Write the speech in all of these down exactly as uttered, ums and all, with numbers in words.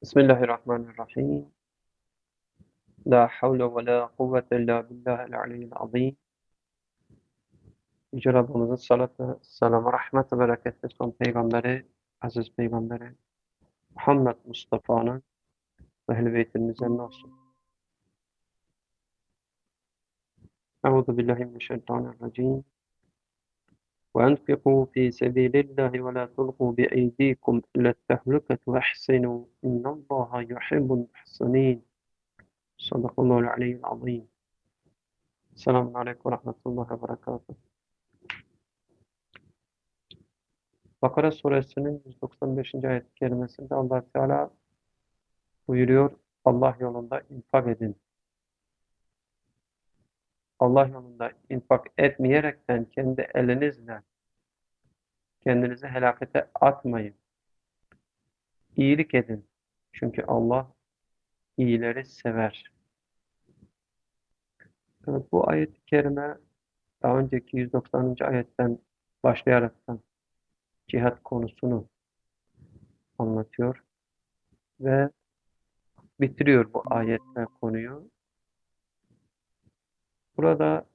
Bismillahirrahmanirrahim. La havle ve la kuvvete illa billahil aliyyil azim. Yüce Rabbimizin salatı, selamı, rahmet ve bereketi son peygamberi, aziz peygamberi Muhammed Mustafa'nın ve ehl-i beytinin üzerine olsun. Euzu billahi mineşşeytanirracim. Ve enfiqû fî sebîlillahi ve lâ tulqû bi eydîkum ile't-tehluketi ve ahsinû innallâhe yuhibbul muhsinîn. Sadakallahu'l aliyyil azim. Selamun aleyküm ve rahmetullahi ve berekatuhu. Bakara suresinin yüz doksan beşinci ayet-i kerimesinde Allah Teala buyuruyor, Allah yolunda infak edin. Allah yolunda infak etmeyerekten kendi elinizle kendinizi helakete atmayın. İyilik edin. Çünkü Allah iyileri sever. Evet, bu ayet-i kerime daha önceki yüz doksanıncı ayetten başlayaraktan cihat konusunu anlatıyor ve bitiriyor bu ayetle konuyu. Burada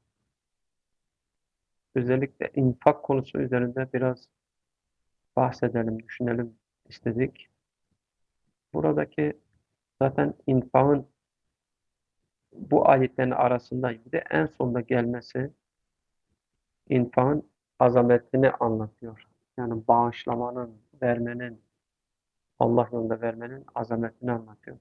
özellikle infak konusu üzerinde biraz bahsedelim, düşünelim istedik. Buradaki zaten infakın bu ayetlerin arasında bir de en sonda gelmesi infakın azametini anlatıyor. Yani bağışlamanın, vermenin, Allah yolunda vermenin azametini anlatıyor.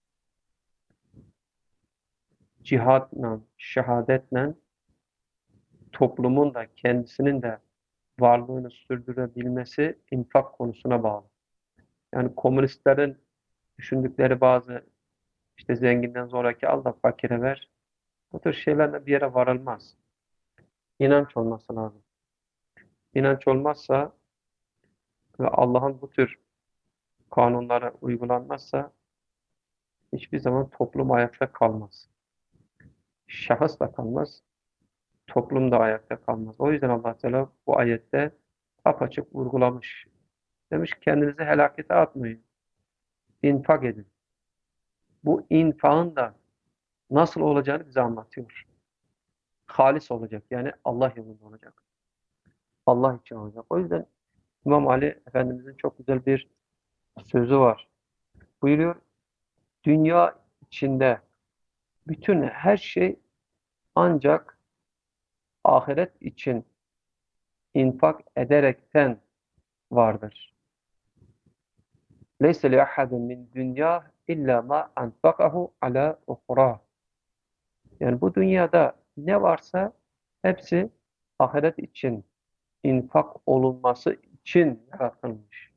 Cihatla, şehadetle toplumun da kendisinin de varlığını sürdürebilmesi infak konusuna bağlı. Yani komünistlerin düşündükleri bazı işte zenginden zoraki al da fakire ver. Bu tür şeylerle bir yere varılmaz. İnanç olması lazım. İnanç olmazsa ve Allah'ın bu tür kanunları uygulanmazsa hiçbir zaman toplum ayakta kalmaz. Şahıs da kalmaz, toplum da ayakta kalmaz. O yüzden Allah Teala bu ayette apaçık vurgulamış. Demiş kendinizi helakete atmayın. İnfak edin. Bu infakın da nasıl olacağını bize anlatıyor. Halis olacak. Yani Allah yolunda olacak. Allah için olacak. O yüzden İmam Ali Efendimizin çok güzel bir sözü var. Buyuruyor, dünya içinde bütün her şey ancak ahiret için infak ederekten vardır. Leyse li ahadin min dünya illa ma anfakahu ala uhra. Yani bu dünyada ne varsa hepsi ahiret için infak olunması için yaratılmış.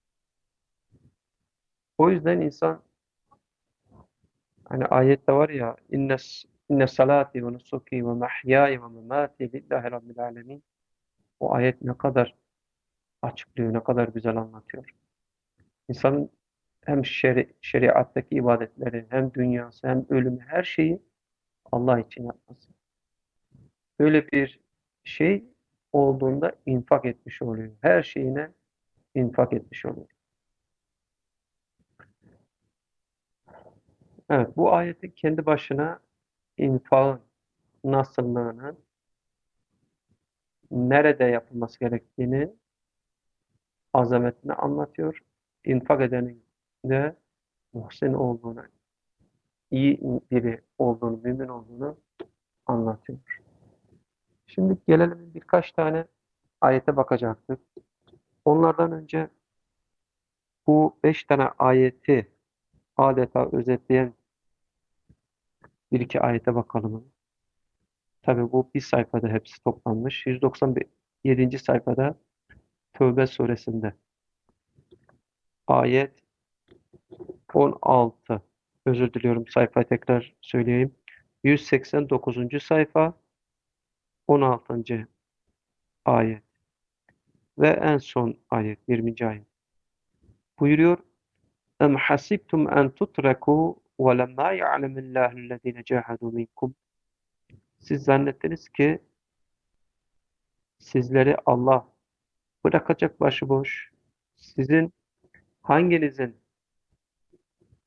O yüzden insan hani ayette var ya inne inne salati ve nusuki ve mahyaya ve memati lillahi rabbil alemin. O ayet ne kadar açıklıyor, ne kadar güzel anlatıyor. İnsanın hem şeri, şeriattaki ibadetleri, hem dünyası, hem ölümü, her şeyi Allah için yapması. Böyle bir şey olduğunda infak etmiş oluyor. Her şeyine infak etmiş oluyor. Evet, bu ayetin kendi başına infakın nasıllığını, nerede yapılması gerektiğini, azametini anlatıyor. İnfak edenin de muhsin olduğunu, iyi biri olduğunu, mümin olduğunu anlatıyor. Şimdi gelelim birkaç tane ayete bakacaktık. Onlardan önce bu beş tane ayeti adeta özetleyen bir iki ayete bakalım. Tabii bu bir sayfada hepsi toplanmış. yüz doksan yedinci sayfada Tövbe suresinde ayet on altı. Özür diliyorum, sayfayı tekrar söyleyeyim. yüz seksen dokuzuncu sayfa on altıncı ayet ve en son ayet yirminci ayet. Buyuruyor: "Em hasibtum en tutrakû ve lemmâ ya'lemillâhu'llezîne câhedû minkum." Siz zannettiniz ki sizleri Allah bırakacak başıboş. Sizin hanginizin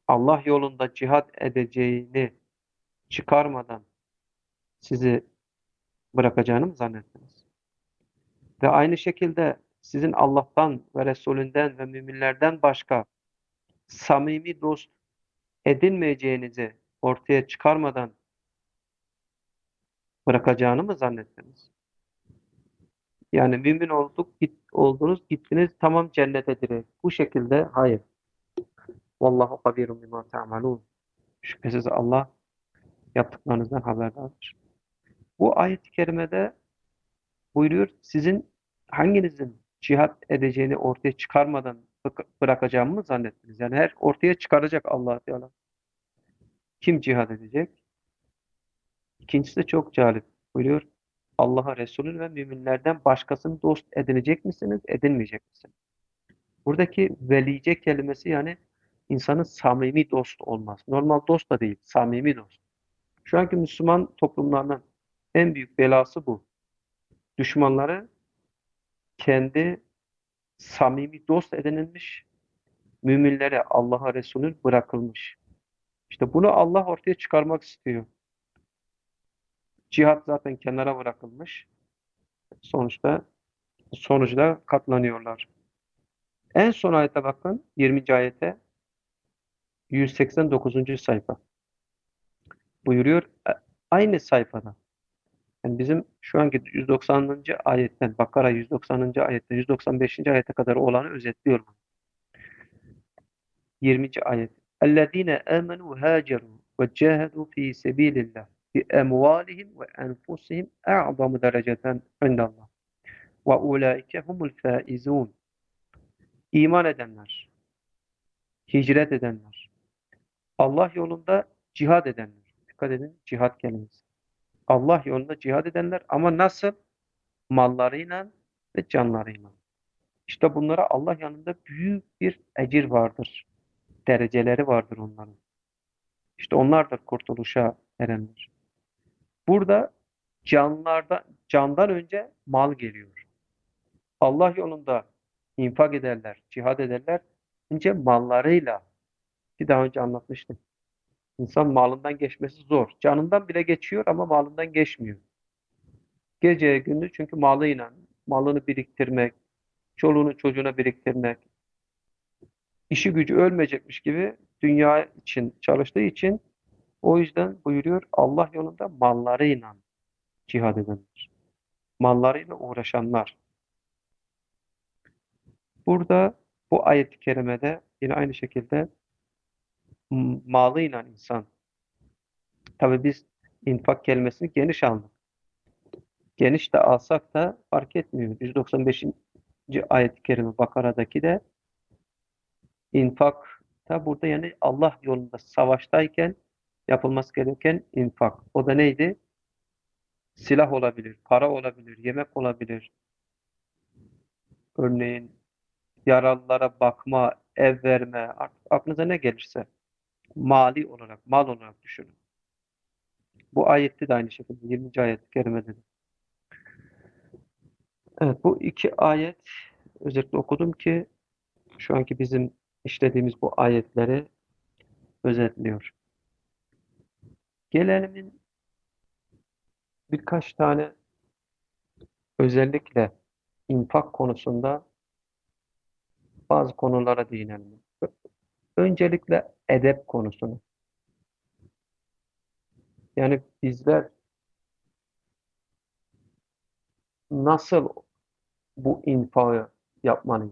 Allah yolunda cihad edeceğini çıkarmadan sizi bırakacağını mı zannettiniz? Ve aynı şekilde sizin Allah'tan ve Resulünden ve müminlerden başka samimi dost edinmeyeceğinizi ortaya çıkarmadan bırakacağını mı zannettiniz? Yani mümin olduk, git, oldunuz, gittiniz, tamam cennete direkt. Bu şekilde hayır. Vallahu habirun bima ta'malun. Şüphesiz Allah yaptıklarınızdan haberdardır. Bu ayet-i kerimede buyuruyor, sizin hanginizin cihat edeceğini ortaya çıkarmadan bık- bırakacağımı mı zannettiniz? Yani her ortaya çıkaracak Allah Teala. Kim cihat edecek? İkincisi de çok cazip. Buyuruyor, Allah'a, Resulü ve müminlerden başkasını dost edinecek misiniz, edinmeyecek misiniz? Buradaki velice kelimesi yani insanın samimi dost olmaz. Normal dost da değil, samimi dost. Şu anki Müslüman toplumlarının en büyük belası bu. Düşmanları kendi samimi dost edinilmiş, müminlere, Allah'a, Resulü bırakılmış. İşte bunu Allah ortaya çıkarmak istiyor. Cihat zaten kenara bırakılmış. Sonuçta sonuçta katlanıyorlar. En son ayete bakın, yirminci ayete, yüz seksen dokuzuncu sayfa. Buyuruyor, e, aynı sayfada. Yani bizim şu anki yüz doksanıncı ayetten, Bakara yüz doksanıncı ayetten yüz doksan beşinci ayete kadar olanı özetliyor. yirminci ayet. اَلَّذ۪ينَ آمَنُوا هَاجَرُوا وَجَاهَدُوا ف۪ي سَب۪يلِ اللّٰهِ بِاَمْوَالِهِمْ وَاَنْفُسِهِمْ اَعْظَمُ دَرَجَةً عِنْدَ اللّٰهِ وَاُولَٰئِكَ هُمُ الْفَائِزُونَ. İman edenler, hicret edenler, Allah yolunda cihad edenler. Dikkat edin, cihad kelimesi. Allah yolunda cihad edenler ama nasıl? Mallarıyla ve canlarıyla. İşte bunlara Allah yanında büyük bir ecir vardır. Dereceleri vardır onların. İşte onlar da kurtuluşa erenler. Burada canlarda, candan önce mal geliyor. Allah yolunda infak ederler, cihad ederler. Önce mallarıyla, ki daha önce anlatmıştım. İnsan malından geçmesi zor. Canından bile geçiyor ama malından geçmiyor. Geceye gündüz çünkü malıyla, malını biriktirmek, çoluğunu çocuğuna biriktirmek, işi gücü ölmeyecekmiş gibi dünya için çalıştığı için o yüzden buyuruyor Allah yolunda mallarıyla cihad edenler. Mallarıyla uğraşanlar. Burada bu ayet-i kerimede yine aynı şekilde m- malıyla insan. Tabii biz infak kelimesini geniş aldık. Geniş de alsak da fark etmiyor. yüz doksan beşinci ayet-i kerime Bakara'daki de infak da burada yani Allah yolunda savaştayken yapılması gereken infak. O da neydi? Silah olabilir, para olabilir, yemek olabilir. Örneğin yaralılara bakma, ev verme, artık aklınıza ne gelirse mali olarak, mal olarak düşünün. Bu ayette de aynı şekilde yirminci ayet-i kerimede de. Evet, bu iki ayet özellikle okudum ki şu anki bizim işlediğimiz bu ayetleri özetliyor. Gelenemin birkaç tane özellikle infak konusunda bazı konulara değinelim. Öncelikle edep konusunu. Yani bizler nasıl bu infakı yapmalıyız?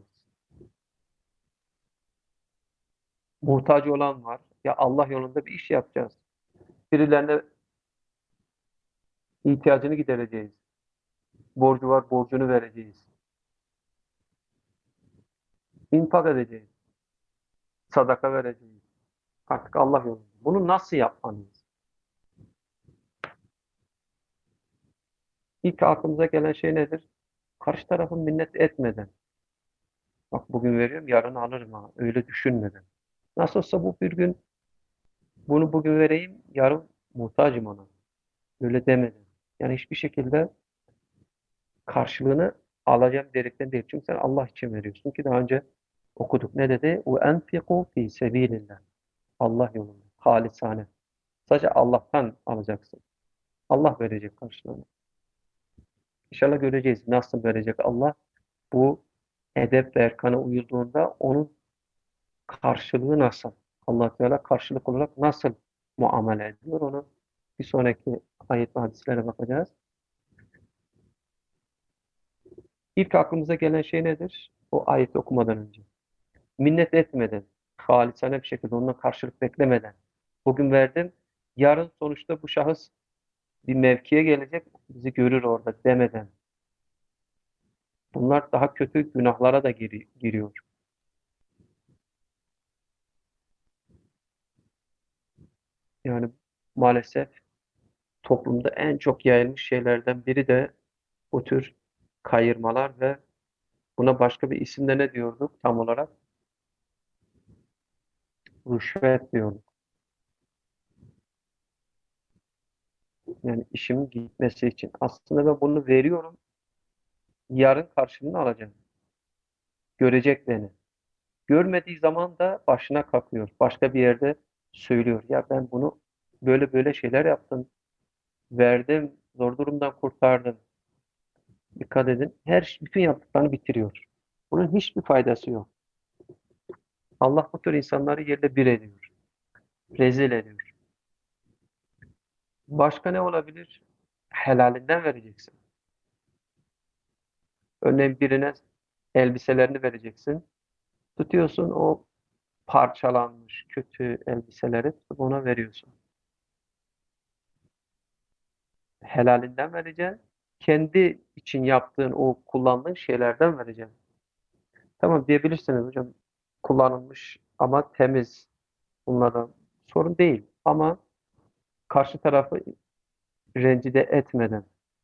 Muhtaç olan var. Ya Allah yolunda bir iş yapacağız. Birilerine ihtiyacını gidereceğiz. Borcu var, borcunu vereceğiz. İnfak edeceğiz. Sadaka vereceğiz. Artık Allah yolunda. Bunu nasıl yapmalıyız? İlk aklımıza gelen şey nedir? Karşı tarafın minnet etmeden. Bak bugün veriyorum, yarın alırım ha. Öyle düşünmeden. Nasıl olsa bu bir gün bunu bugün vereyim, yarın muhtacım ona. Öyle demeden. Yani hiçbir şekilde karşılığını alacağım diyerekten değil. Çünkü sen Allah için veriyorsun ki daha önce okuduk. Ne dedi? وَاَنْفِقُوا ف۪ي سَب۪يلِ اللّٰهِ. Allah yolunda. Halisane. Sadece Allah'tan alacaksın. Allah verecek karşılığını. İnşallah göreceğiz. Nasıl verecek Allah? Bu edep ve erkana uyulduğunda onun karşılığı nasıl? Allah Teala karşılık olarak nasıl muamele ediyor? Onu bir sonraki ayet ve hadislere bakacağız. İlk aklımıza gelen şey nedir? O ayeti okumadan önce. Minnet etmeden, halisane bir şekilde ondan karşılık beklemeden. Bugün verdim, yarın sonuçta bu şahıs bir mevkiye gelecek, bizi görür orada demeden. Bunlar daha kötü günahlara da giri- giriyor. Yani maalesef toplumda en çok yayılmış şeylerden biri de bu tür kayırmalar ve buna başka bir isimle ne diyorduk tam olarak? Rüşvet diyorduk. Yani işimin gitmesi için. Aslında ben bunu veriyorum, yarın karşılığını alacağım. Görecek beni. Görmediği zaman da başına kalkıyor. Başka bir yerde söylüyor. Ya ben bunu böyle böyle şeyler yaptım. Verdim. Zor durumdan kurtardım. Dikkat edin. Her bütün yaptıklarını bitiriyor. Bunun hiçbir faydası yok. Allah bu tür insanları yerle bir ediyor. Rezil ediyor. Başka ne olabilir? Helalinden vereceksin. Örneğin birine elbiselerini vereceksin. Tutuyorsun o parçalanmış, kötü elbiseleri tutup ona veriyorsun. Helalinden vereceksin. Kendi için yaptığın o kullandığın şeylerden vereceksin. Tamam diyebilirsiniz hocam kullanılmış ama temiz bunlardan sorun değil. Ama karşı tarafı rencide etmeden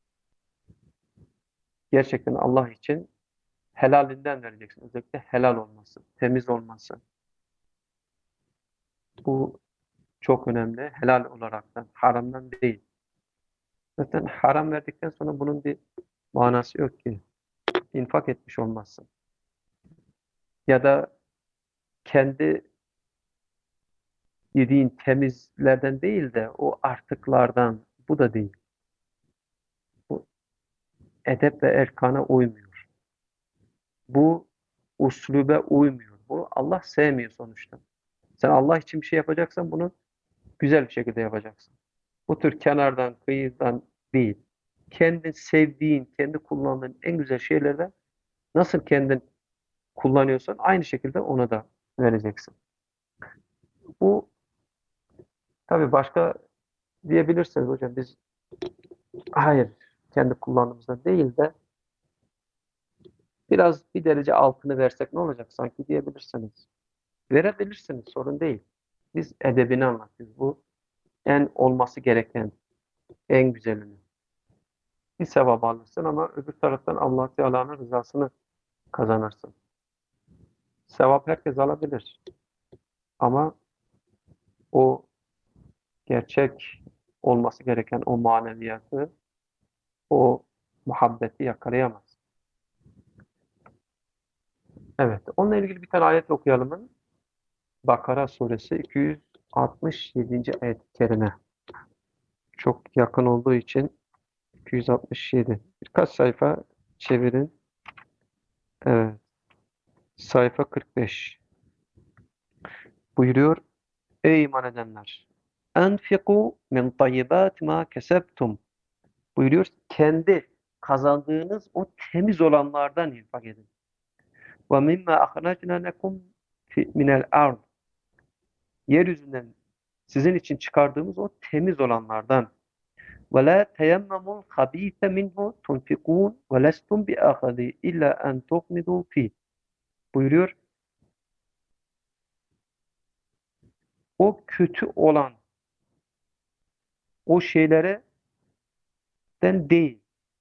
gerçekten Allah için helalinden vereceksin. Özellikle helal olması, temiz olması. Bu çok önemli. Helal olaraktan, haramdan değil. Zaten haram verdikten sonra bunun bir manası yok ki. İnfak etmiş olmazsın. Ya da kendi yediğin temizlerden değil de o artıklardan. Bu da değil. Bu edep ve erkana uymuyor. Bu uslube uymuyor. Bu Allah sevmiyor sonuçta. Sen Allah için bir şey yapacaksan bunu güzel bir şekilde yapacaksın. Bu tür kenardan, kıyıdan değil. Kendi sevdiğin, kendi kullandığın en güzel şeylerden nasıl kendin kullanıyorsan aynı şekilde ona da vereceksin. Bu tabii başka diyebilirsiniz hocam biz hayır kendi kullandığımızda değil de biraz bir derece altını versek ne olacak sanki diyebilirsiniz. Verebilirsiniz sorun değil. Biz edebini anlatıyoruz. Bu en olması gereken, en güzelini. Bir sevap alırsın ama öbür taraftan Allah Teala'nın rızasını kazanırsın. Sevap herkes alabilir. Ama o gerçek olması gereken o maneviyatı, o muhabbeti yakalayamaz. Evet. Onunla ilgili bir tane ayet okuyalım. Bakara suresi iki yüz altmış yedinci ayet-i kerime. Çok yakın olduğu için iki yüz altmış yedi. Birkaç sayfa çevirin. Evet. Sayfa kırk beş. Buyuruyor. Ey iman edenler! Enfiku min tayyibat ma kesebtum. Buyuruyor. Kendi kazandığınız o temiz olanlardan infak edin. Ve mimma ahracna lekum minel ard. Yeryüzünden sizin için çıkardığımız o temiz olanlardan. Ve la teyemmemul habîse minhu tunfikûn ve lestum biâhadî illa en tuğmidû fîh. Buyuruyor. O kötü olan o şeylere den değil.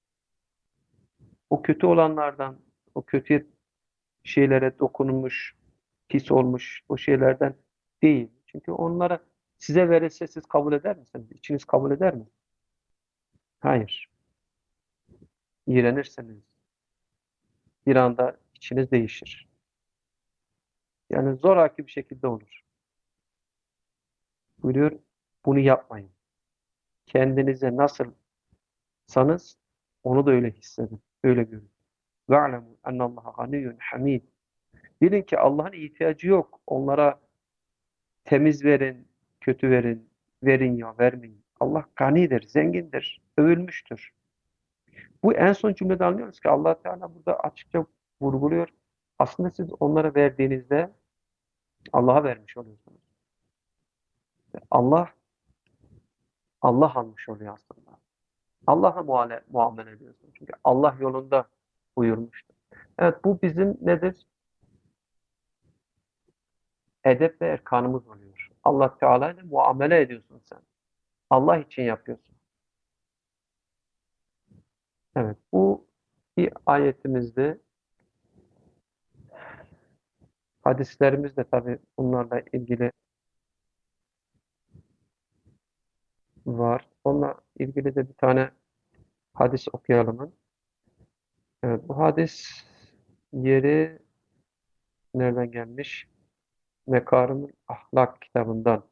O kötü olanlardan, o kötü şeylere dokunulmuş, pis olmuş o şeylerden değil. Çünkü onlara size verilse siz kabul eder misiniz? İçiniz kabul eder mi? Hayır. İğrenirseniz bir anda içiniz değişir. Yani zoraki bir şekilde olur. Buyuruyor, bunu yapmayın. Kendinize nasılsanız onu da öyle hissedin. Öyle görün. وَاعْلَمُوا اَنَّ اللّٰهَ غَنِيٌّ حَمِيدٌ. Bilin ki Allah'ın ihtiyacı yok. Onlara temiz verin, kötü verin, verin ya vermeyin. Allah ganidir, zengindir, övülmüştür. Bu en son cümlede anlıyoruz ki Allah Teala burada açıkça vurguluyor. Aslında siz onlara verdiğinizde Allah'a vermiş oluyorsunuz. Allah Allah almış oluyor aslında. Allah'a muamele, muamele ediyorsun. Çünkü Allah yolunda buyurmuştur. Evet, bu bizim nedir? Edep ve erkanımız oluyor. Allah Teala ile muamele ediyorsun sen. Allah için yapıyorsun. Evet, bu bir ayetimizde, hadislerimiz de tabii bunlarla ilgili var. Onunla ilgili de bir tane hadis okuyalım. Evet, bu hadis yeri nereden gelmiş? Mekarimül Ahlak kitabından.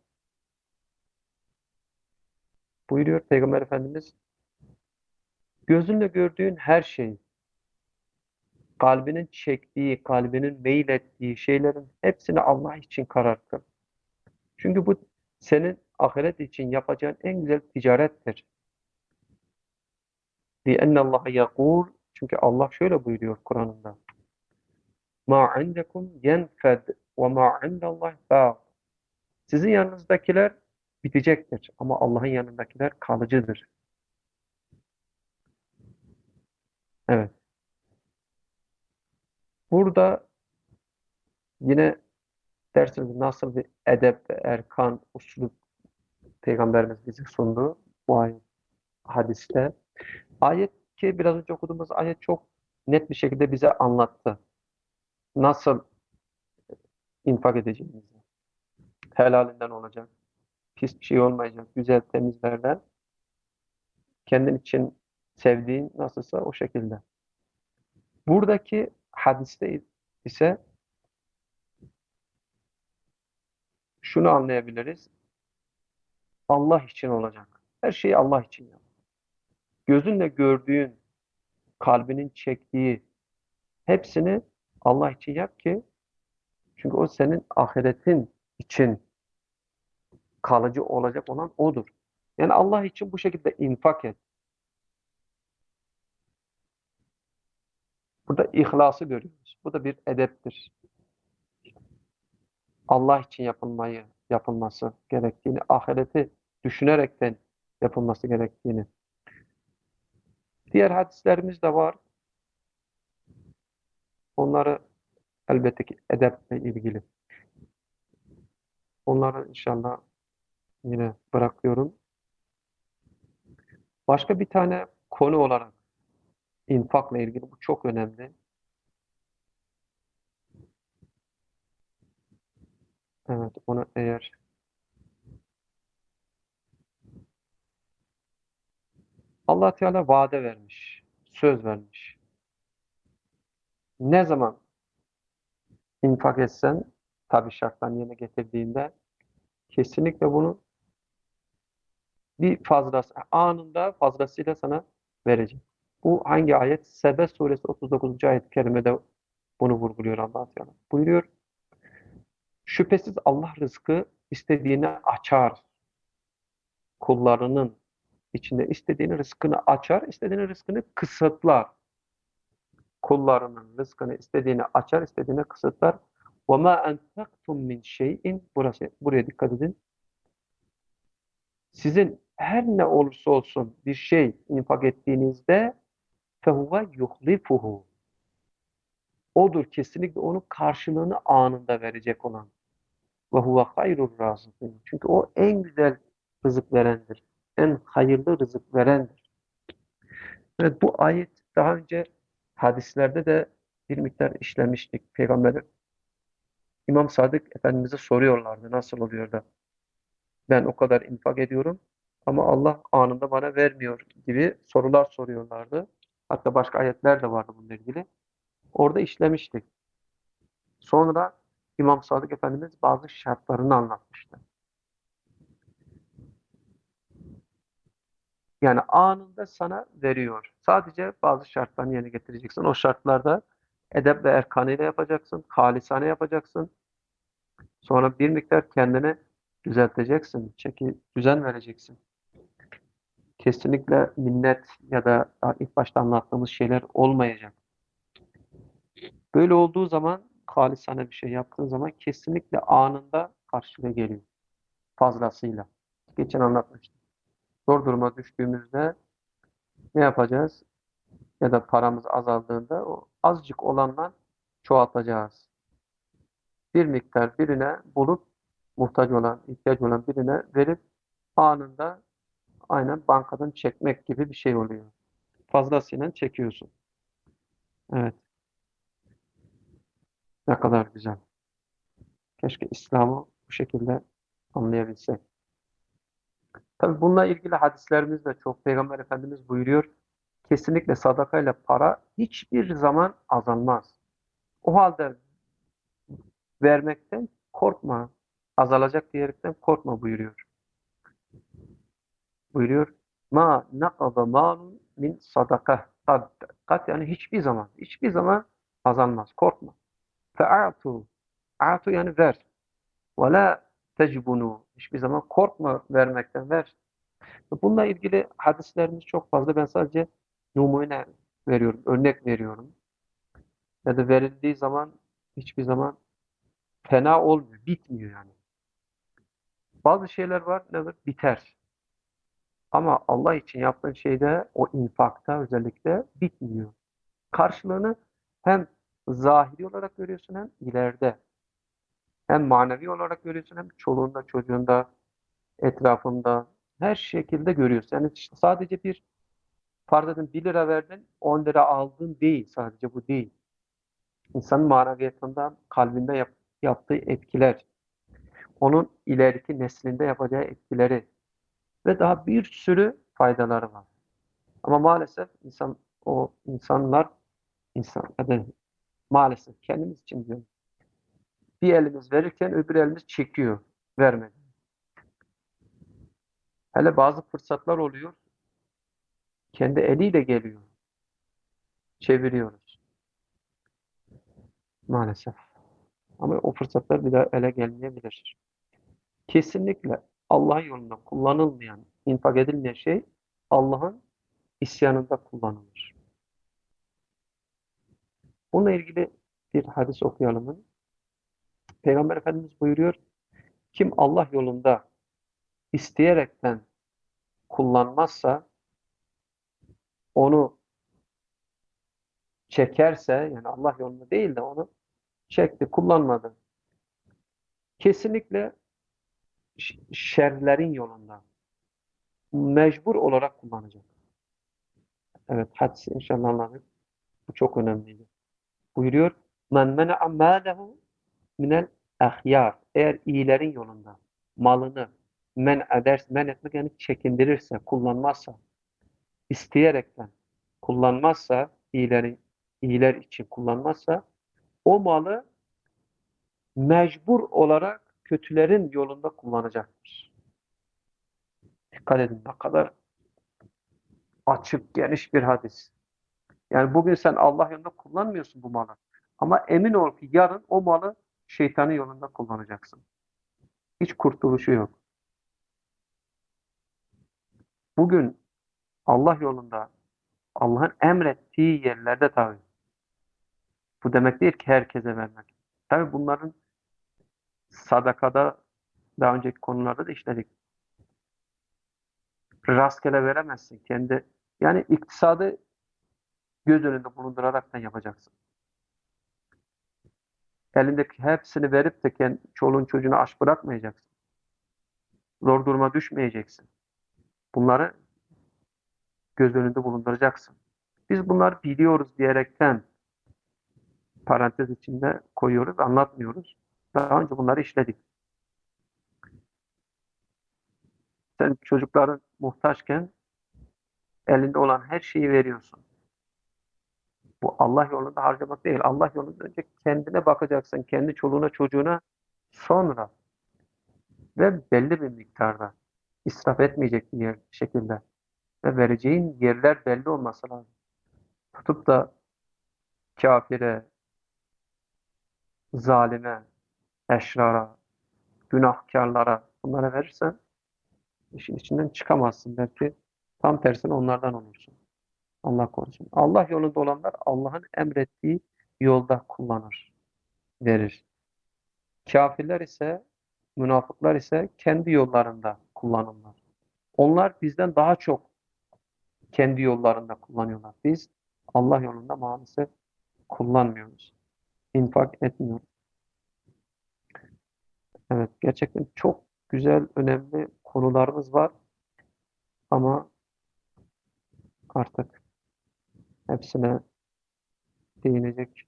Buyuruyor Peygamber Efendimiz, gözünle gördüğün her şey, kalbinin çektiği, kalbinin meylettiği şeylerin hepsini Allah için karar kıl. Çünkü bu senin ahiret için yapacağın en güzel ticarettir. لِأَنَّ اللّٰهَ يَقُولُ. Çünkü Allah şöyle buyuruyor Kur'an'ında. مَا عِنْدَكُمْ يَنْفَدْ وَمَا عِنْدَ اللّٰهِ بَاقٍ. Sizin yanınızdakiler bitecektir ama Allah'ın yanındakiler kalıcıdır. Evet. Burada yine dersiniz nasıl bir edep, erkan, uslub Peygamberimiz bize sundu bu ayet, hadiste. Ayet ki biraz önce okuduğumuz ayet çok net bir şekilde bize anlattı. Nasıl infak edeceğimizi. Helalinden olacak, pis bir şey olmayacak, güzel temizlerden, kendin için sevdiğin nasılsa o şekilde. Buradaki hadiste ise şunu anlayabiliriz. Allah için olacak. Her şeyi Allah için yap. Gözünle gördüğün, kalbinin çektiği hepsini Allah için yap ki çünkü o senin ahiretin için kalıcı olacak olan odur. Yani Allah için bu şekilde infak et. Burada ihlası görüyoruz. Bu da bir edeptir. Allah için yapılmayı, yapılması gerektiğini, ahireti düşünerekten yapılması gerektiğini. Diğer hadislerimiz de var. Onları elbette ki edeple ilgili. Onları inşallah yine bırakıyorum. Başka bir tane konu olarak infakla ilgili bu çok önemli. Evet, onu eğer Allah Teala vade vermiş, söz vermiş. Ne zaman infak etsen, tabii şartlarını yerine getirdiğinde kesinlikle bunu bir fazlası, anında fazlasıyla sana verecek. Bu hangi ayet? Sebe suresi otuz dokuzuncu ayet-i kerimede bunu vurguluyor Allah Teala. Buyuruyor, şüphesiz Allah rızkı istediğine açar. Kullarının içinde istediğini rızkını açar, istediğini rızkını kısıtlar. Kullarının rızkını istediğini açar, istediğini kısıtlar. وَمَا أَنْفَقْتُمْ مِنْ şeyin burası, buraya dikkat edin. Sizin her ne olursa olsun bir şey infak ettiğinizde فَهُوَ يُخْلِفُهُ. Odur kesinlikle onun karşılığını anında verecek olan. وَهُوَ خَيْرُ الرَّازِقِينَ. Çünkü o en güzel rızık verendir. En hayırlı rızık verendir. Evet, bu ayet daha önce hadislerde de bir miktar işlemiştik. Peygamber İmam Sadık Efendimiz'e soruyorlardı. Nasıl oluyor da ben o kadar infak ediyorum ama Allah anında bana vermiyor gibi sorular soruyorlardı. Hatta başka ayetler de vardı bununla ilgili. Orada işlemiştik. Sonra İmam Sadık Efendimiz bazı şartlarını anlatmıştı. Yani anında sana veriyor. Sadece bazı şartlarını yerine getireceksin. O şartlarda edep ve erkanıyla yapacaksın. Halisane yapacaksın. Sonra bir miktar kendini düzelteceksin. Çeki düzen vereceksin. Kesinlikle minnet ya da daha ilk başta anlattığımız şeyler olmayacak. Böyle olduğu zaman halisane bir şey yaptığın zaman kesinlikle anında karşılığı geliyor. Fazlasıyla. Geçen anlatmıştım. Zor duruma düştüğümüzde ne yapacağız? Ya da paramız azaldığında o azıcık olanla çoğaltacağız. Bir miktar birine bulup muhtaç olan, ihtiyaç olan birine verip anında aynen bankadan çekmek gibi bir şey oluyor. Fazlasıyla çekiyorsun. Evet, ne kadar güzel. Keşke İslam'ı bu şekilde anlayabilsek. Tabii bununla ilgili hadislerimiz de çok. Peygamber Efendimiz buyuruyor. Kesinlikle sadakayla para hiçbir zaman azalmaz. O halde vermekten korkma. Azalacak diyerekten korkma buyuruyor. Buyuruyor. Ma nakada malun min sadaka. Sadakat yani hiçbir zaman, hiçbir zaman azalmaz. Korkma. Fe'atu. A'tu yani ver. Ve la tecbunu. Hiçbir zaman korkma vermekten ver. Bununla ilgili hadislerimiz çok fazla. Ben sadece numune veriyorum, örnek veriyorum. Ya da verildiği zaman hiçbir zaman fena olmuyor, bitmiyor yani. Bazı şeyler var, nedir? Biter. Ama Allah için yaptığın şeyde, o infakta özellikle bitmiyor. Karşılığını hem zahiri olarak görüyorsun hem ileride. Hem manevi olarak görüyorsun hem çoluğunda, çocuğunda, etrafında. Her şekilde görüyorsun. Yani işte sadece bir farz edin bir lira verdin, on lira aldın değil. Sadece bu değil. İnsanın maneviyatında, kalbinde yap- yaptığı etkiler, onun ileriki neslinde yapacağı etkileri ve daha bir sürü faydaları var. Ama maalesef insan o insanlar insan yani maalesef kendimiz için diyorum. Bir elimiz verirken öbür elimiz çekiyor. Vermedi. Hele bazı fırsatlar oluyor. Kendi eliyle geliyor. Çeviriyoruz. Maalesef. Ama o fırsatlar bir daha ele gelmeyebilir. Kesinlikle Allah yolunda kullanılmayan, infak edilmeyen şey Allah'ın isyanında kullanılır. Bununla ilgili bir hadis okuyalım. Peygamber Efendimiz buyuruyor, kim Allah yolunda isteyerekten kullanmazsa, onu çekerse, yani Allah yolunda değil de onu çekti, kullanmadı. Kesinlikle şerlerin yolunda mecbur olarak kullanacak. Evet, hadis inşallah anladık. Bu çok önemliydi. Buyuruyor, men mena'a mâlehu minel ahyar. Eğer iyilerin yolunda malını men ederse, men etmek yani çekindirirse, kullanmazsa, isteyerekten kullanmazsa, iyilerin, iyiler için kullanmazsa, o malı mecbur olarak kötülerin yolunda kullanacaktır. Dikkat edin ne kadar açık, geniş bir hadis. Yani bugün sen Allah yolunda kullanmıyorsun bu malı. Ama emin ol ki yarın o malı şeytanın yolunda kullanacaksın. Hiç kurtuluşu yok. Bugün Allah yolunda Allah'ın emrettiği yerlerde tabii. Bu demek değil ki herkese vermek. Tabii bunların sadakada daha önceki konularda da işledik. Rastgele veremezsin. Kendi yani iktisadı göz önünde bulunduraraktan yapacaksın. Elindeki hepsini verip de kendi çoluğun çocuğunu aç bırakmayacaksın. Zor duruma düşmeyeceksin. Bunları göz önünde bulunduracaksın. Biz bunları biliyoruz diyerekten parantez içinde koyuyoruz, anlatmıyoruz. Daha önce bunları işledik. Sen çocukların muhtaçken elinde olan her şeyi veriyorsun. Bu Allah yolunda harcamak değil. Allah yolunda önce kendine bakacaksın. Kendi çoluğuna çocuğuna sonra ve belli bir miktarda israf etmeyecek bir şekilde. ve vereceğin yerler belli olması lazım. Tutup da kafire, zalime, eşrara, günahkarlara bunlara verirsen işin içinden çıkamazsın. Belki tam tersine onlardan olursun. Allah korusun. Allah yolunda olanlar Allah'ın emrettiği yolda kullanır, verir. Kafirler ise, münafıklar ise kendi yollarında kullanırlar. Onlar bizden daha çok kendi yollarında kullanıyorlar. Biz Allah yolunda maalesef kullanmıyoruz. İnfak etmiyoruz. Evet, gerçekten çok güzel, önemli konularımız var ama artık hepsine değinecek.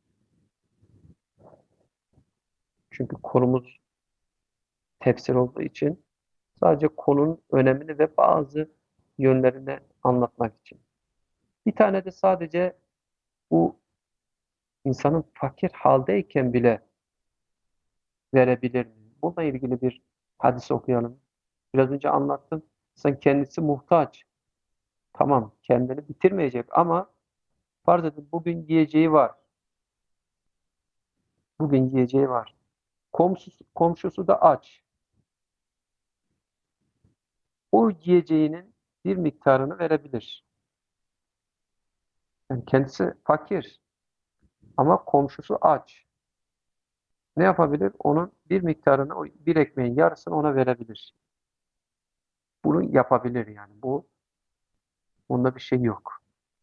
Çünkü konumuz tefsir olduğu için sadece konunun önemini ve bazı yönlerini anlatmak için. Bir tane de sadece bu insanın fakir haldeyken bile verebilir mi? Bununla ilgili bir hadis okuyalım. Biraz önce anlattım. Sen kendisi muhtaç. Tamam, kendini bitirmeyecek ama farz edin bugün yiyeceği var. Bugün yiyeceği var. Komşusu, komşusu da aç. O yiyeceğinin bir miktarını verebilir. Yani kendisi fakir ama komşusu aç. Ne yapabilir? Onun bir miktarını, o bir ekmeğin yarısını ona verebilir. Bunu yapabilir yani. Bu, bunda bir şey yok.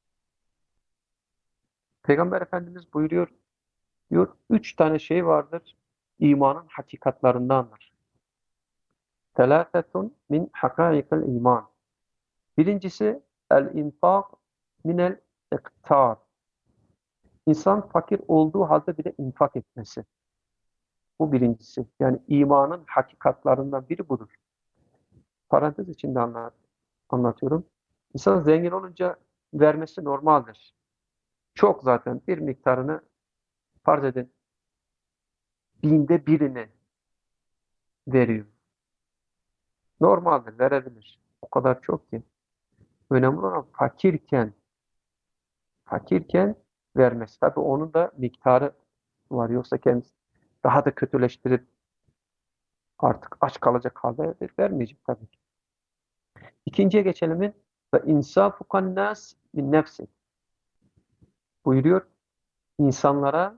Peygamber Efendimiz buyuruyor, diyor, üç tane şey vardır, imanın hakikatlarındandır. Telâfetun min hakâikel iman. Birincisi, el-infak minel iktar. İnsan fakir olduğu halde bile infak etmesi. Bu birincisi. Yani imanın hakikatlarından biri budur. Parantez içinde anlat, anlatıyorum. İnsan zengin olunca vermesi normaldir. Çok zaten bir miktarını farz edin. Binde birini veriyor. Normaldir, verebilir. O kadar çok ki. Önemli olan fakirken, fakirken vermesi. Tabii onun da miktarı var. Yoksa kendisi daha da kötüleştirip artık aç kalacak halde vermeyecek tabii ki. İkinciye geçelim mi? Ve insafukan nas min nefsi. Buyuruyor. İnsanlara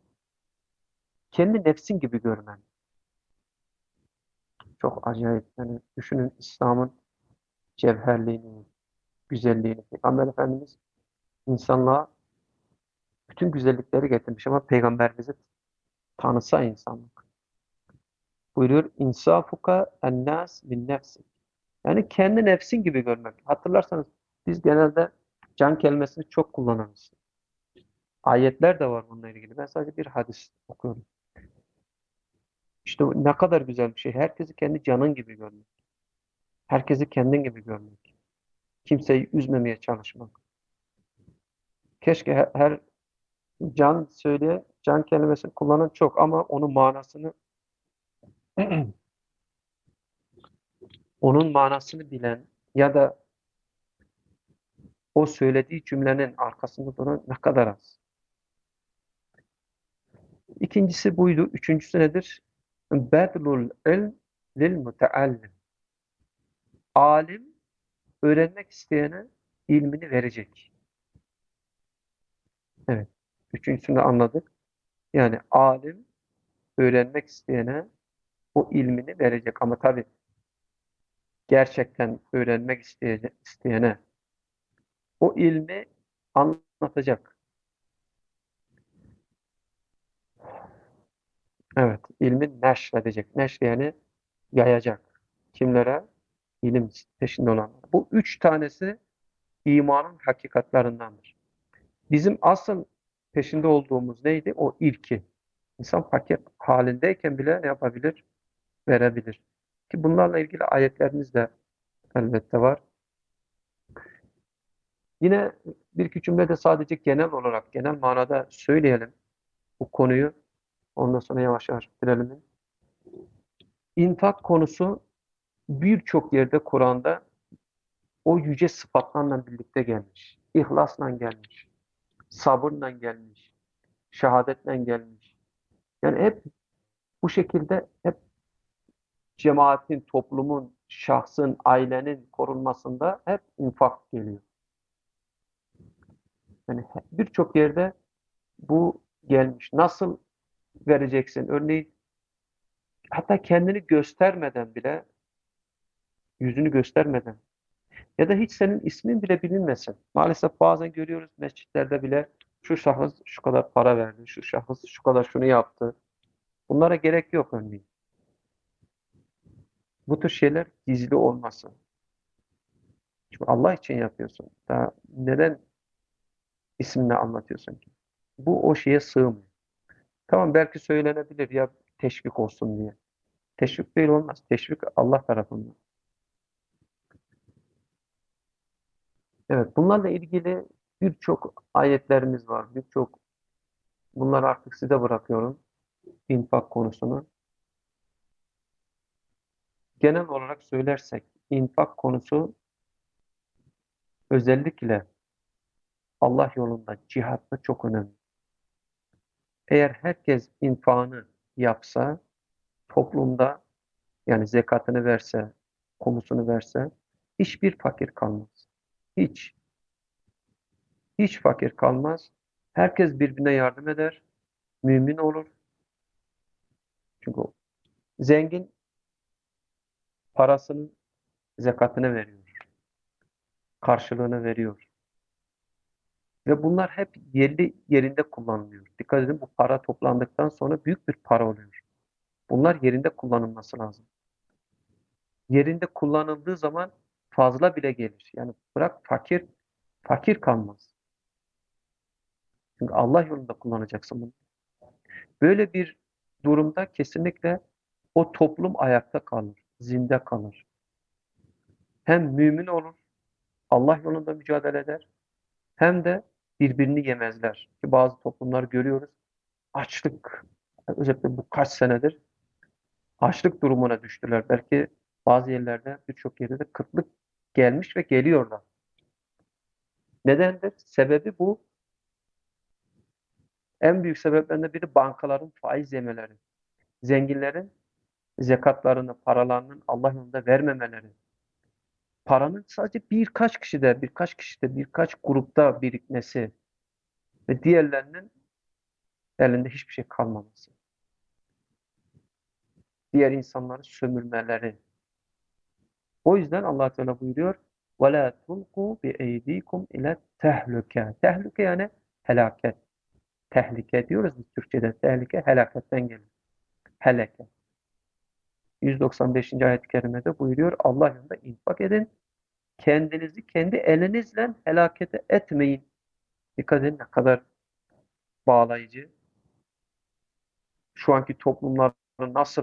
kendi nefsin gibi görmen. Çok acayip. Yani düşünün İslam'ın cevherliğini, güzelliğini. Peygamber Efendimiz insanlığa bütün güzellikleri getirmiş ama Peygamber bizi tanısa insanlık. Buyuruyor insafuka ennas min nefsi. Yani kendi nefsin gibi görmek. Hatırlarsanız biz genelde can kelimesini çok kullanırız. Ayetler de var bununla ilgili. Ben sadece bir hadis okuyorum. İşte ne kadar güzel bir şey. Herkesi kendi canın gibi görmek. Herkesi kendin gibi görmek. Kimseyi üzmemeye çalışmak. Keşke her, her can söyleye, can kelimesini kullanan çok ama onun manasını onun manasını bilen ya da o söylediği cümlenin arkasında duran ne kadar az. İkincisi buydu. Üçüncüsü nedir? Bedlul ilm lil muteallim. Alim öğrenmek isteyene ilmini verecek. Evet. Üçüncüsünü de anladık. Yani alim öğrenmek isteyene o ilmini verecek. Ama tabii gerçekten öğrenmek isteyece- isteyene o ilmi anlatacak. Evet, ilmi neşredecek. Neşr yani yayacak. Kimlere? İlim peşinde olanlara. Bu üç tanesi imanın hakikatlerindendir. Bizim asıl peşinde olduğumuz neydi? O ilki. İnsan fakir halindeyken bile ne yapabilir? Verebilir. Ki bunlarla ilgili ayetlerimiz de elbette var. Yine bir iki cümle de sadece genel olarak, genel manada söyleyelim bu konuyu. Ondan sonra yavaş yavaş bitirelim. İnfak konusu birçok yerde Kur'an'da o yüce sıfatlarla birlikte gelmiş. İhlasla gelmiş. Sabırla gelmiş. Şehadetle gelmiş. Yani hep bu şekilde hep cemaatin, toplumun, şahsın, ailenin korunmasında hep infak geliyor. Yani birçok yerde bu gelmiş. Nasıl vereceksin? Örneğin hatta kendini göstermeden bile, yüzünü göstermeden ya da hiç senin ismin bile bilinmesin. Maalesef bazen görüyoruz mescitlerde bile şu şahıs şu kadar para verdi, şu şahıs şu kadar şunu yaptı. Bunlara gerek yok örneğin. Bu tür şeyler gizli olmasın. Çünkü Allah için yapıyorsun. Daha neden ismini anlatıyorsun ki? Bu o şeye sığmıyor. Tamam belki söylenebilir ya teşvik olsun diye. Teşvik değil olmaz. Teşvik Allah tarafından. Evet, bunlarla ilgili birçok ayetlerimiz var. Birçok bunları artık size bırakıyorum. İnfak konusunu. Genel olarak söylersek infak konusu özellikle Allah yolunda cihatta çok önemli. Eğer herkes infakını yapsa, toplumda yani zekatını verse, komusunu verse hiçbir fakir kalmaz. Hiç, hiç fakir kalmaz. Herkes birbirine yardım eder, mümin olur. Çünkü o zengin parasının zekatını veriyor, karşılığını veriyor. Ve bunlar hep yerli yerinde kullanılıyor. Dikkat edin bu para toplandıktan sonra büyük bir para oluyor. Bunlar yerinde kullanılması lazım. Yerinde kullanıldığı zaman fazla bile gelir. Yani bırak fakir, fakir kalmaz. Çünkü Allah yolunda kullanacaksın bunu. Böyle bir durumda kesinlikle o toplum ayakta kalır, zinde kalır. Hem mümin olur, Allah yolunda mücadele eder, hem de birbirini yemezler. Ki bazı toplumlar görüyoruz, açlık, özellikle bu kaç senedir açlık durumuna düştüler. Belki bazı yerlerde, birçok yerde de kıtlık gelmiş ve geliyorlar. Nedendir? Sebebi bu. En büyük sebeplerinden biri bankaların faiz yemeleri. Zenginlerin zekatlarını, paralarının Allah yolunda vermemeleri. Paranın sadece birkaç kişide, birkaç kişide, birkaç grupta birikmesi ve diğerlerinin elinde hiçbir şey kalmaması. Diğer insanları sömürmeleri. O yüzden Allah Teala buyuruyor: وَلَا تُلْقُوا بِاَيْد۪يكُمْ اِلَى tehlike. Tehlike yani felaket. Tehlike diyoruz biz Türkçe'de. Tehlike helaketten gelir. Heleke. yüz doksan beşinci ayet-i kerimede buyuruyor: Allah yolunda infak edin. Kendinizi kendi elinizle helakete etmeyin. Dikkat edin ne kadar bağlayıcı. Şu anki toplumların nasıl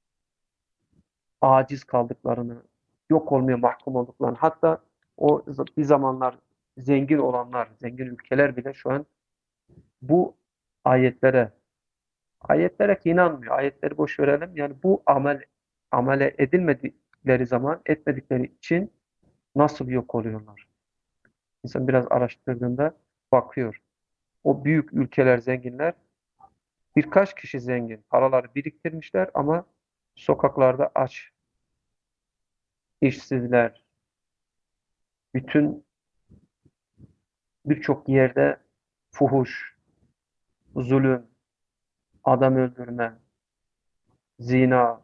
aciz kaldıklarını, yok olmaya mahkum olduklarını, hatta o bir zamanlar zengin olanlar, zengin ülkeler bile şu an bu ayetlere, ayetlere inanmıyor. Ayetleri boş verelim. Yani bu amel amele edilmedikleri zaman, etmedikleri için nasıl yok oluyorlar? İnsan biraz araştırdığında bakıyor. O büyük ülkeler, zenginler birkaç kişi zengin, paraları biriktirmişler ama sokaklarda aç, işsizler, bütün birçok yerde fuhuş, zulüm, adam öldürme, zina,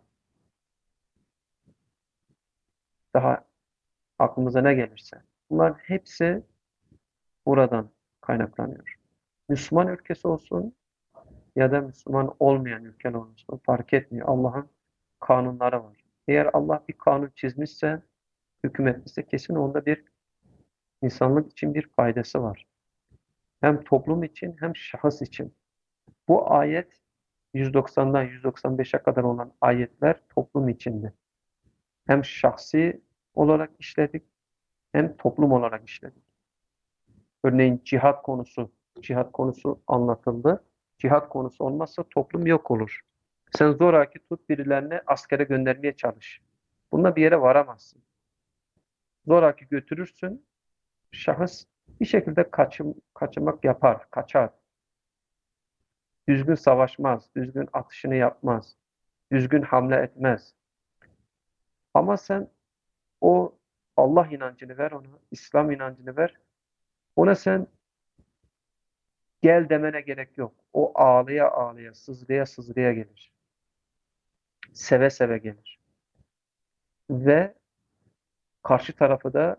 daha aklımıza ne gelirse. Bunların hepsi buradan kaynaklanıyor. Müslüman ülkesi olsun ya da Müslüman olmayan ülkeler olsun fark etmiyor. Allah'ın kanunları var. Eğer Allah bir kanun çizmişse, hükmetmişse kesin onda bir insanlık için bir faydası var. Hem toplum için hem şahıs için. Bu ayet yüz doksandan yüz doksan beşe kadar olan ayetler toplum içinde. Hem şahsi olarak işledik hem toplum olarak işledik. Örneğin cihat konusu, cihat konusu anlatıldı. Cihat konusu olmazsa toplum yok olur. Sen zoraki tut birilerini askere göndermeye çalış. Bununla bir yere varamazsın. Zoraki götürürsün. Şahıs bir şekilde kaçım, kaçamak yapar, kaçar. Düzgün savaşmaz, düzgün atışını yapmaz, düzgün hamle etmez. Ama sen o Allah inancını ver ona, İslam inancını ver. Ona sen gel demene gerek yok. O ağlaya ağlaya, sızlaya sızlaya gelir. Seve seve gelir. Ve karşı tarafı da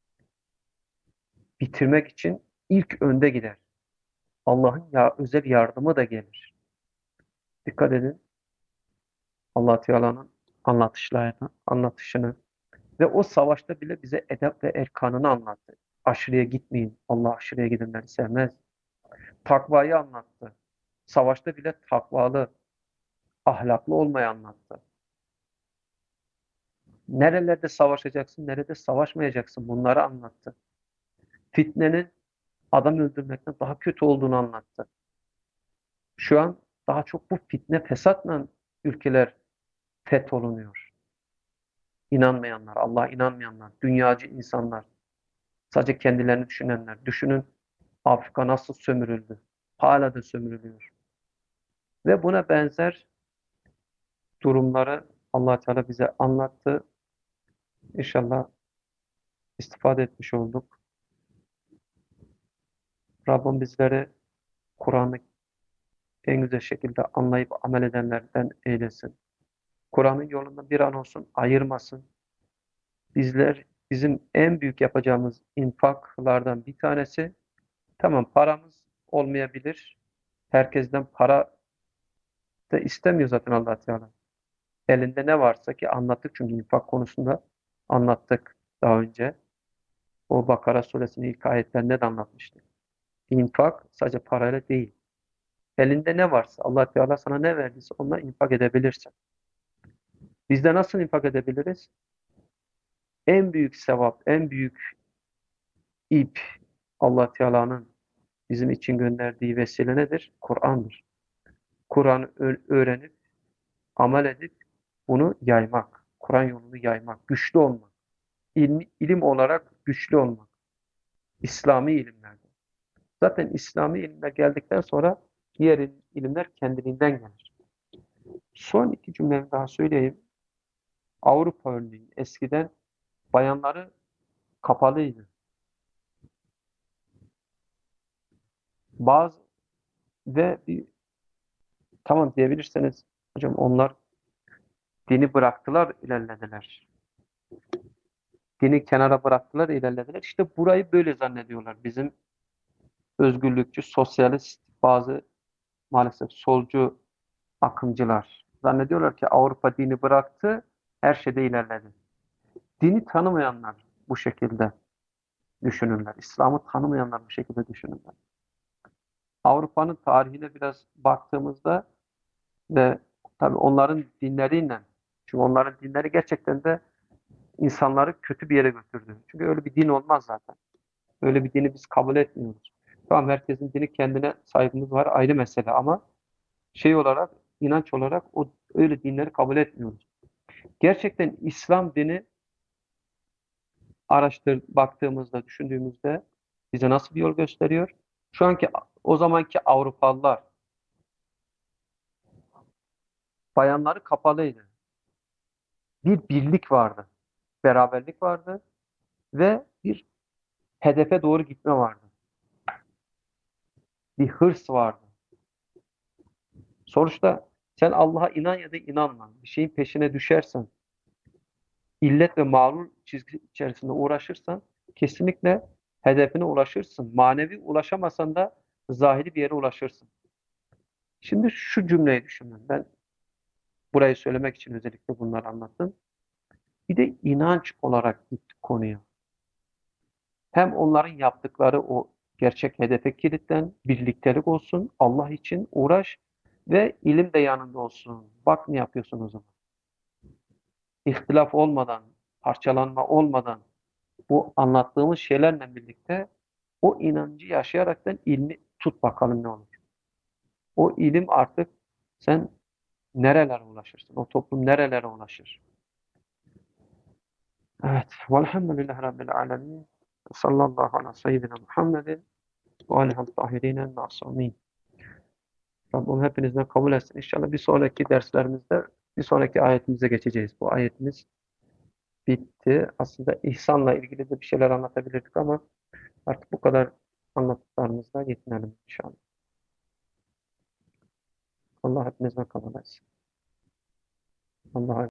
bitirmek için ilk önde gider. Allah'ın ya özel yardımı da gelir. Dikkat edin Allah Teala'nın anlatışlarına, anlatışını ve o savaşta bile bize edep ve erkanını anlattı. Aşırıya gitmeyin. Allah aşırıya gidenleri sevmez. Takvayı anlattı. Savaşta bile takvalı, ahlaklı olmayı anlattı. Nerelerde savaşacaksın, nerede savaşmayacaksın bunları anlattı. Fitnenin adam öldürmekten daha kötü olduğunu anlattı. Şu an daha çok bu fitne fesatla ülkeler fetholunuyor. İnanmayanlar, Allah'a inanmayanlar, dünyacı insanlar, sadece kendilerini düşünenler. Düşünün Afrika nasıl sömürüldü? Hala da sömürülüyor. Ve buna benzer durumları Allah Teala bize anlattı. İnşallah istifade etmiş olduk. Rabbim bizleri Kur'an'ı en güzel şekilde anlayıp amel edenlerden eylesin. Kur'an'ın yolunda bir an olsun ayırmasın. Bizler bizim en büyük yapacağımız infaklardan bir tanesi, tamam paramız olmayabilir. Herkesten para da istemiyor zaten Allah Teala. Elinde ne varsa ki anlattık çünkü infak konusunda anlattık daha önce. O Bakara suresinin ilk ayetlerinde de anlatmıştık. İnfak sadece parayla değil. Elinde ne varsa Allah Teala sana ne verdiyse onunla infak edebilirsin. Biz de nasıl infak edebiliriz? En büyük sevap, en büyük ip Allah Teala'nın bizim için gönderdiği vesile nedir? Kur'an'dır. Kur'an'ı öğrenip, amel edip bunu yaymak. Kur'an yolunu yaymak, güçlü olmak. İlmi, ilim olarak güçlü olmak. İslami ilimlerde. Zaten İslami ilimler geldikten sonra diğer ilimler kendiliğinden gelir. Son iki cümlemi daha söyleyeyim. Avrupa örneğin eskiden bayanları kapalıydı. Bazı ve bir, tamam diyebilirsiniz hocam onlar dini bıraktılar, ilerlediler. Dini kenara bıraktılar, ilerlediler. İşte burayı böyle zannediyorlar. Bizim özgürlükçü, sosyalist bazı maalesef solcu akımcılar. Zannediyorlar ki Avrupa dini bıraktı, her şeyde ilerledi. Dini tanımayanlar bu şekilde düşünürler. İslam'ı tanımayanlar bu şekilde düşünürler. Avrupa'nın tarihine biraz baktığımızda ve tabii onların dinleriyle, çünkü onların dinleri gerçekten de insanları kötü bir yere götürdü. Çünkü öyle bir din olmaz zaten. Öyle bir dini biz kabul etmiyoruz. Tamam herkesin dini kendine saygımız var ayrı mesele ama şey olarak, inanç olarak o öyle dinleri kabul etmiyoruz. Gerçekten İslam dini araştır baktığımızda, düşündüğümüzde bize nasıl bir yol gösteriyor? Şu anki o zamanki Avrupalılar bayanları kapalıydı. Bir birlik vardı, beraberlik vardı ve bir hedefe doğru gitme vardı. Bir hırs vardı. Sonuçta sen Allah'a inan ya da inanma. Bir şeyin peşine düşersen, illet ve mağrur çizgi içerisinde uğraşırsan kesinlikle hedefine ulaşırsın. Manevi ulaşamasan da zahiri bir yere ulaşırsın. Şimdi şu cümleyi düşünün. Ben burayı söylemek için özellikle bunları anlattım. Bir de inanç olarak gittik konuya. Hem onların yaptıkları o gerçek hedefe kilitlen, birliktelik olsun, Allah için uğraş ve ilim de yanında olsun. Bak ne yapıyorsun o zaman. İhtilaf olmadan, parçalanma olmadan bu anlattığımız şeylerle birlikte o inancı yaşayaraktan ilmi tut bakalım ne olur. O ilim artık sen nerelere ulaşırsın? O toplum nerelere ulaşır? Evet. Velhamdülillahi Rabbil alemin. Sallallahu ala seyyidina Muhammedin ve alihi tahirine masumin. Rabbim hepinizden kabul etsin. İnşallah bir sonraki derslerimizde bir sonraki ayetimize geçeceğiz. Bu ayetimiz bitti. Aslında ihsanla ilgili de bir şeyler anlatabilirdik ama artık bu kadar anlattıklarımızla yetinelim inşallah. Allah hepinizden kabul etsin. Allah